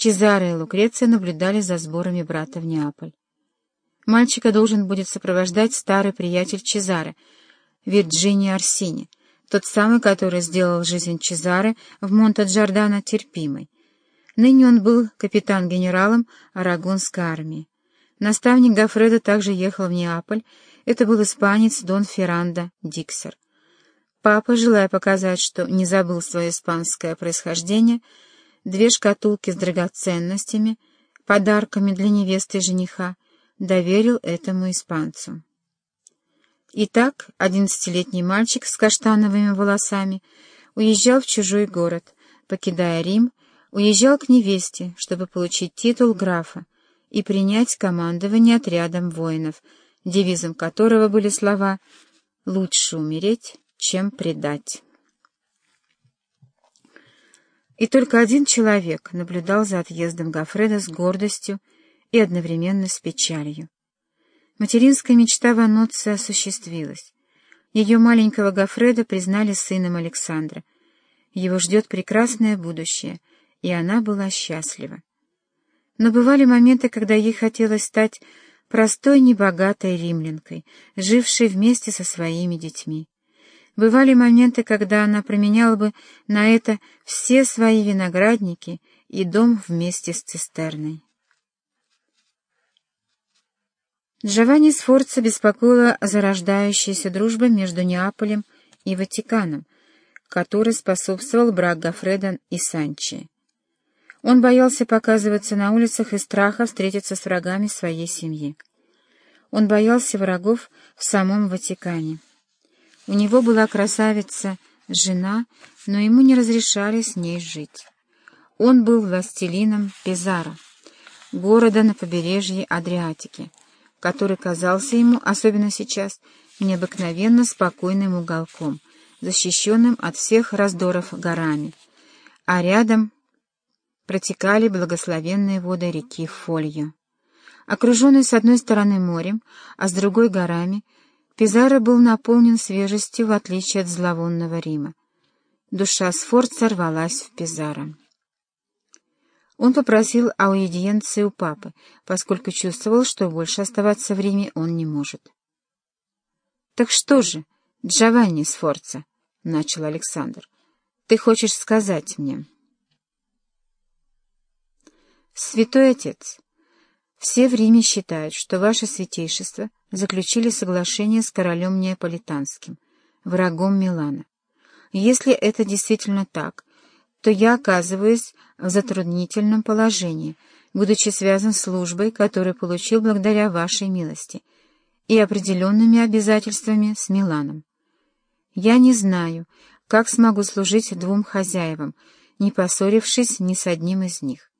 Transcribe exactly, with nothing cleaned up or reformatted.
Чезаре и Лукреция наблюдали за сборами брата в Неаполь. Мальчика должен будет сопровождать старый приятель Чезаре, Вирджинио Орсини, тот самый, который сделал жизнь Чезаре в Монте-Джордано терпимой. Ныне он был капитан-генералом Арагонской армии. Наставник Гоффредо также ехал в Неаполь. Это был испанец Дон Феррандо Диксер. Папа, желая показать, что не забыл свое испанское происхождение, две шкатулки с драгоценностями, подарками для невесты и жениха, доверил этому испанцу. Итак, одиннадцатилетний мальчик с каштановыми волосами уезжал в чужой город, покидая Рим, уезжал к невесте, чтобы получить титул графа и принять командование отрядом воинов, девизом которого были слова «Лучше умереть, чем предать». И только один человек наблюдал за отъездом Гоффредо с гордостью и одновременно с печалью. Материнская мечта Ванноцци осуществилась. Ее маленького Гоффредо признали сыном Александра. Его ждет прекрасное будущее, и она была счастлива. Но бывали моменты, когда ей хотелось стать простой, небогатой римлянкой, жившей вместе со своими детьми. Бывали моменты, когда она променяла бы на это все свои виноградники и дом вместе с цистерной. Джованни Сфорца беспокоила зарождающаяся дружба между Неаполем и Ватиканом, которой способствовал брак Гоффредо и Санчи. Он боялся показываться на улицах из страха встретиться с врагами своей семьи. Он боялся врагов в самом Ватикане. У него была красавица, жена, но ему не разрешали с ней жить. Он был властелином Пизаро, города на побережье Адриатики, который казался ему, особенно сейчас, необыкновенно спокойным уголком, защищенным от всех раздоров горами, а рядом протекали благословенные воды реки Фольо. Окруженный с одной стороны морем, а с другой горами, Пизаро был наполнен свежестью, в отличие от зловонного Рима. Душа Сфорца рвалась в Пизаро. Он попросил аудиенции у папы, поскольку чувствовал, что больше оставаться в Риме он не может. — Так что же, Джованни Сфорца, — начал Александр, — ты хочешь сказать мне? — Святой Отец, все в Риме считают, что ваше святейшество заключили соглашение с королем Неаполитанским, врагом Милана. Если это действительно так, то я оказываюсь в затруднительном положении, будучи связан с службой, которую получил благодаря вашей милости, и определенными обязательствами с Миланом. Я не знаю, как смогу служить двум хозяевам, не поссорившись ни с одним из них.